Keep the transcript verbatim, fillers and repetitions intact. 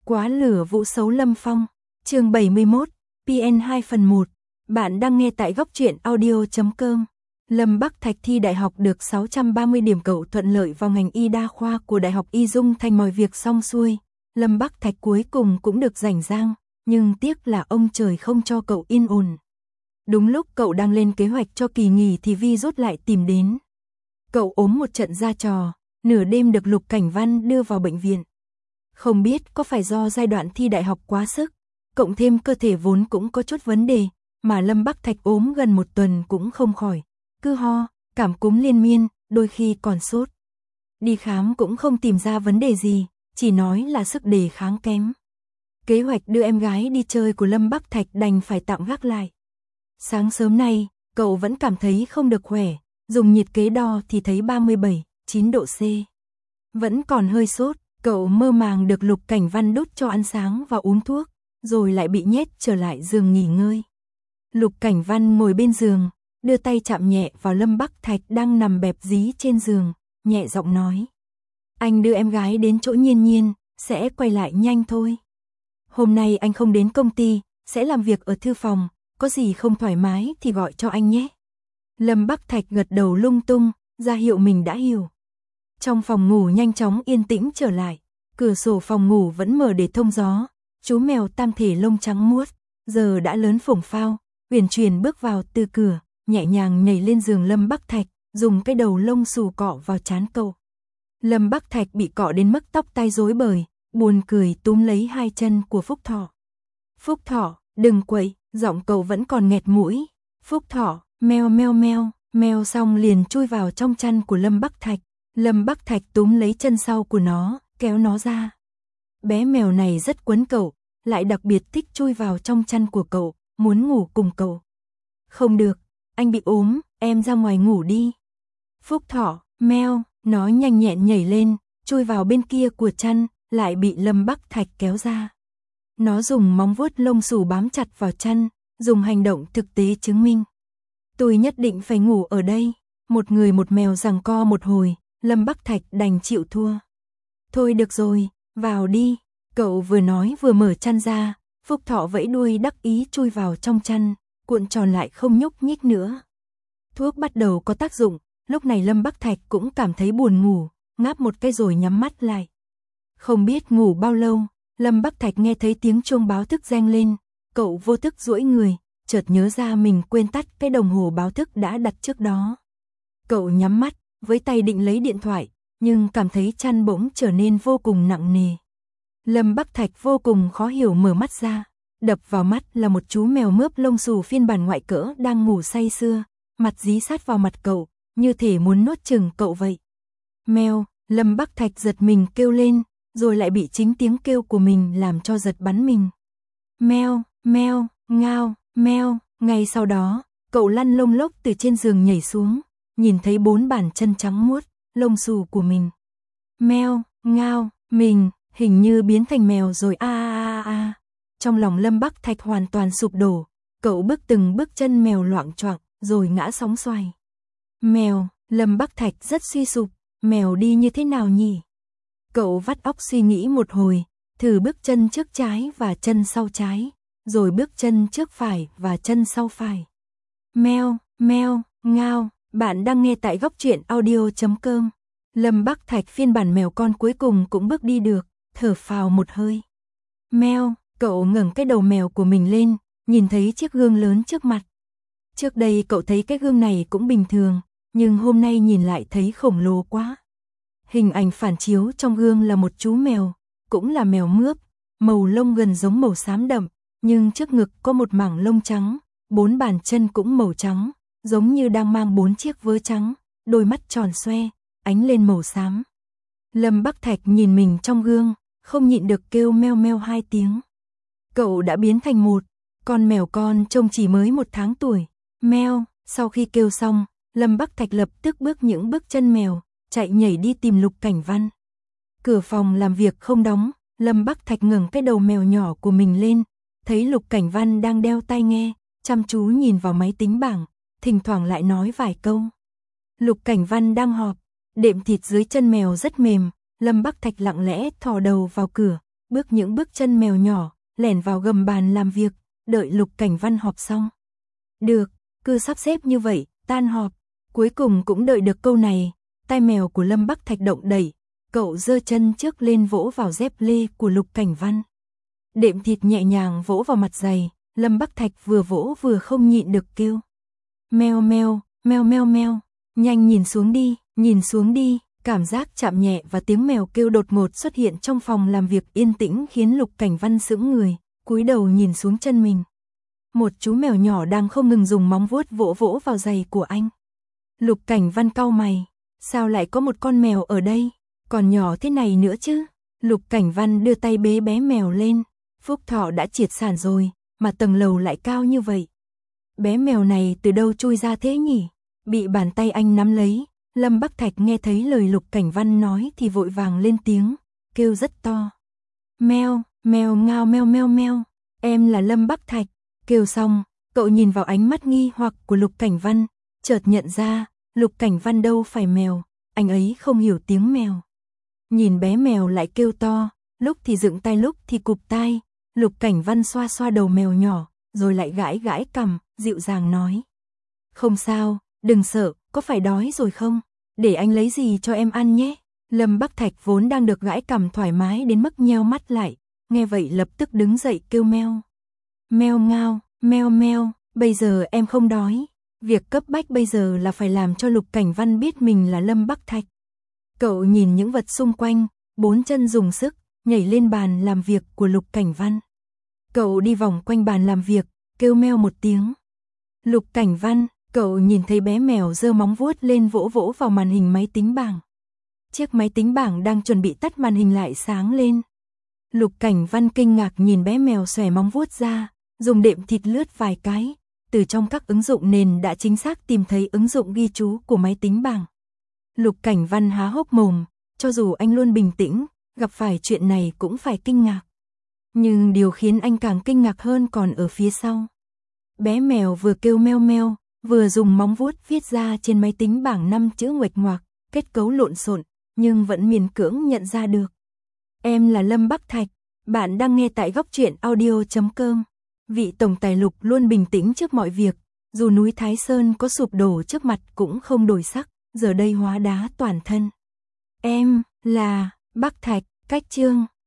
Quá lửa vũ xấu Lâm Phong, chương bảy mươi mốt, pê en hai phần một. Bạn đang nghe tại góc truyện audio chấm com. Lâm Bắc Thạch thi đại học được sáu trăm ba mươi điểm, cậu thuận lợi vào ngành y đa khoa của Đại học Y Dung Thành. Mọi việc xong xuôi, Lâm Bắc Thạch cuối cùng cũng được rảnh rang, nhưng tiếc là ông trời không cho cậu yên ổn. Đúng lúc cậu đang lên kế hoạch cho kỳ nghỉ thì virus lại tìm đến. Cậu ốm một trận ra trò, nửa đêm được Lục Cảnh Văn đưa vào bệnh viện. Không biết có phải do giai đoạn thi đại học quá sức, cộng thêm cơ thể vốn cũng có chút vấn đề, mà Lâm Bắc Thạch ốm gần một tuần cũng không khỏi, cứ ho, cảm cúm liên miên, đôi khi còn sốt. Đi khám cũng không tìm ra vấn đề gì, chỉ nói là sức đề kháng kém. Kế hoạch đưa em gái đi chơi của Lâm Bắc Thạch đành phải tạm gác lại. Sáng sớm nay, cậu vẫn cảm thấy không được khỏe, dùng nhiệt kế đo thì thấy ba mươi bảy, chín độ C. Vẫn còn hơi sốt. Cậu mơ màng được Lục Cảnh Văn đút cho ăn sáng và uống thuốc, rồi lại bị nhét trở lại giường nghỉ ngơi. Lục Cảnh Văn ngồi bên giường, đưa tay chạm nhẹ vào Lâm Bắc Thạch đang nằm bẹp dí trên giường, nhẹ giọng nói. Anh đưa em gái đến chỗ Nhiên Nhiên, sẽ quay lại nhanh thôi. Hôm nay anh không đến công ty, sẽ làm việc ở thư phòng, có gì không thoải mái thì gọi cho anh nhé. Lâm Bắc Thạch gật đầu lung tung, ra hiệu mình đã hiểu. Trong phòng ngủ nhanh chóng yên tĩnh trở lại, cửa sổ phòng ngủ vẫn mở để thông gió, chú mèo tam thể lông trắng muốt, giờ đã lớn phổng phao, uyển chuyển bước vào từ cửa, nhẹ nhàng nhảy lên giường Lâm Bắc Thạch, dùng cái đầu lông xù cọ vào trán cậu. Lâm Bắc Thạch bị cọ đến mức tóc tai rối bời, buồn cười túm lấy hai chân của Phúc Thọ. Phúc Thọ, đừng quậy, giọng cậu vẫn còn nghẹt mũi. Phúc Thọ, meo meo meo, meo xong liền chui vào trong chăn của Lâm Bắc Thạch. Lâm Bắc Thạch túm lấy chân sau của nó, kéo nó ra. Bé mèo này rất quấn cậu, lại đặc biệt thích chui vào trong chăn của cậu, muốn ngủ cùng cậu. Không được, anh bị ốm, em ra ngoài ngủ đi. Phúc Thọ, meo, nó nhanh nhẹn nhảy lên, chui vào bên kia của chăn, lại bị Lâm Bắc Thạch kéo ra. Nó dùng móng vuốt lông xù bám chặt vào chăn, dùng hành động thực tế chứng minh. Tôi nhất định phải ngủ ở đây. Một người một mèo giằng co một hồi, Lâm Bắc Thạch đành chịu thua. Thôi được rồi, vào đi. Cậu vừa nói vừa mở chăn ra, Phúc Thọ vẫy đuôi đắc ý chui vào trong chăn, cuộn tròn lại không nhúc nhích nữa. Thuốc bắt đầu có tác dụng, lúc này Lâm Bắc Thạch cũng cảm thấy buồn ngủ, ngáp một cái rồi nhắm mắt lại. Không biết ngủ bao lâu, Lâm Bắc Thạch nghe thấy tiếng chuông báo thức reng lên, cậu vô thức duỗi người, chợt nhớ ra mình quên tắt cái đồng hồ báo thức đã đặt trước đó. Cậu nhắm mắt, với tay định lấy điện thoại, nhưng cảm thấy chăn bỗng trở nên vô cùng nặng nề. Lâm Bắc Thạch vô cùng khó hiểu mở mắt ra, đập vào mắt là một chú mèo mướp lông xù phiên bản ngoại cỡ đang ngủ say sưa, mặt dí sát vào mặt cậu, như thể muốn nuốt chửng cậu vậy. Mèo, Lâm Bắc Thạch giật mình kêu lên, rồi lại bị chính tiếng kêu của mình làm cho giật bắn mình. Meo, meo, ngao, meo, ngay sau đó, cậu lăn lông lốc từ trên giường nhảy xuống, nhìn thấy bốn bàn chân trắng muốt, lông xù của mình. Meo, ngao, mình, hình như biến thành mèo rồi a a a a. Trong lòng Lâm Bắc Thạch hoàn toàn sụp đổ, cậu bước từng bước chân mèo loạng choạng, rồi ngã sóng xoài. Mèo, Lâm Bắc Thạch rất suy sụp, mèo đi như thế nào nhỉ? Cậu vắt óc suy nghĩ một hồi, thử bước chân trước trái và chân sau trái, rồi bước chân trước phải và chân sau phải. Meo, meo, ngao. Bạn đang nghe tại góc truyện audio chấm com. Lâm Bắc Thạch phiên bản mèo con cuối cùng cũng bước đi được, thở phào một hơi. Meo, cậu ngẩng cái đầu mèo của mình lên, nhìn thấy chiếc gương lớn trước mặt. Trước đây cậu thấy cái gương này cũng bình thường, nhưng hôm nay nhìn lại thấy khổng lồ quá. Hình ảnh phản chiếu trong gương là một chú mèo, cũng là mèo mướp, màu lông gần giống màu xám đậm, nhưng trước ngực có một mảng lông trắng, bốn bàn chân cũng màu trắng. Giống như đang mang bốn chiếc vớ trắng, đôi mắt tròn xoe, ánh lên màu xám. Lâm Bắc Thạch nhìn mình trong gương, không nhịn được kêu meo meo hai tiếng. Cậu đã biến thành một con mèo con trông chỉ mới một tháng tuổi. Meo, sau khi kêu xong, Lâm Bắc Thạch lập tức bước những bước chân mèo, chạy nhảy đi tìm Lục Cảnh Văn. Cửa phòng làm việc không đóng, Lâm Bắc Thạch ngẩng cái đầu mèo nhỏ của mình lên, thấy Lục Cảnh Văn đang đeo tai nghe, chăm chú nhìn vào máy tính bảng. Thỉnh thoảng lại nói vài câu. Lục Cảnh Văn đang họp, đệm thịt dưới chân mèo rất mềm, Lâm Bắc Thạch lặng lẽ thò đầu vào cửa, bước những bước chân mèo nhỏ, lẻn vào gầm bàn làm việc, đợi Lục Cảnh Văn họp xong. Được, cứ sắp xếp như vậy, tan họp. Cuối cùng cũng đợi được câu này, tai mèo của Lâm Bắc Thạch động đẩy, cậu giơ chân trước lên vỗ vào dép lê của Lục Cảnh Văn. Đệm thịt nhẹ nhàng vỗ vào mặt giày, Lâm Bắc Thạch vừa vỗ vừa không nhịn được kêu. Meo meo, meo meo meo, nhanh nhìn xuống đi, nhìn xuống đi. Cảm giác chạm nhẹ và tiếng mèo kêu đột ngột xuất hiện trong phòng làm việc yên tĩnh khiến Lục Cảnh Văn sững người, cúi đầu nhìn xuống chân mình. Một chú mèo nhỏ đang không ngừng dùng móng vuốt vỗ vỗ vào giày của anh. Lục Cảnh Văn cau mày, sao lại có một con mèo ở đây, còn nhỏ thế này nữa chứ? Lục Cảnh Văn đưa tay bế bé mèo lên, Phúc Thọ đã triệt sản rồi, mà tầng lầu lại cao như vậy. Bé mèo này từ đâu chui ra thế nhỉ? Bị bàn tay anh nắm lấy. Lâm Bắc Thạch nghe thấy lời Lục Cảnh Văn nói thì vội vàng lên tiếng, kêu rất to. Meo, mèo ngao meo meo meo, em là Lâm Bắc Thạch. Kêu xong, cậu nhìn vào ánh mắt nghi hoặc của Lục Cảnh Văn, chợt nhận ra, Lục Cảnh Văn đâu phải mèo, anh ấy không hiểu tiếng mèo. Nhìn bé mèo lại kêu to, lúc thì dựng tai lúc thì cụp tai, Lục Cảnh Văn xoa xoa đầu mèo nhỏ, rồi lại gãi gãi cằm, dịu dàng nói. Không sao, đừng sợ, có phải đói rồi không? Để anh lấy gì cho em ăn nhé. Lâm Bắc Thạch vốn đang được gãi cằm thoải mái đến mức nheo mắt lại, nghe vậy lập tức đứng dậy kêu meo. Meo ngao, meo meo, bây giờ em không đói. Việc cấp bách bây giờ là phải làm cho Lục Cảnh Văn biết mình là Lâm Bắc Thạch. Cậu nhìn những vật xung quanh, bốn chân dùng sức, nhảy lên bàn làm việc của Lục Cảnh Văn. Cậu đi vòng quanh bàn làm việc, kêu meo một tiếng. Lục Cảnh Văn, cậu nhìn thấy bé mèo giơ móng vuốt lên vỗ vỗ vào màn hình máy tính bảng. Chiếc máy tính bảng đang chuẩn bị tắt màn hình lại sáng lên. Lục Cảnh Văn kinh ngạc nhìn bé mèo xòe móng vuốt ra, dùng đệm thịt lướt vài cái, từ trong các ứng dụng nền đã chính xác tìm thấy ứng dụng ghi chú của máy tính bảng. Lục Cảnh Văn há hốc mồm, cho dù anh luôn bình tĩnh, gặp phải chuyện này cũng phải kinh ngạc. Nhưng điều khiến anh càng kinh ngạc hơn còn ở phía sau. Bé mèo vừa kêu meo meo, vừa dùng móng vuốt viết ra trên máy tính bảng năm chữ nguệch ngoạc, kết cấu lộn xộn, nhưng vẫn miễn cưỡng nhận ra được. Em là Lâm Bắc Thạch, bạn đang nghe tại góc truyện audio chấm com. Vị tổng tài Lục luôn bình tĩnh trước mọi việc, dù núi Thái Sơn có sụp đổ trước mặt cũng không đổi sắc, giờ đây hóa đá toàn thân. Em là Bắc Thạch, cách chương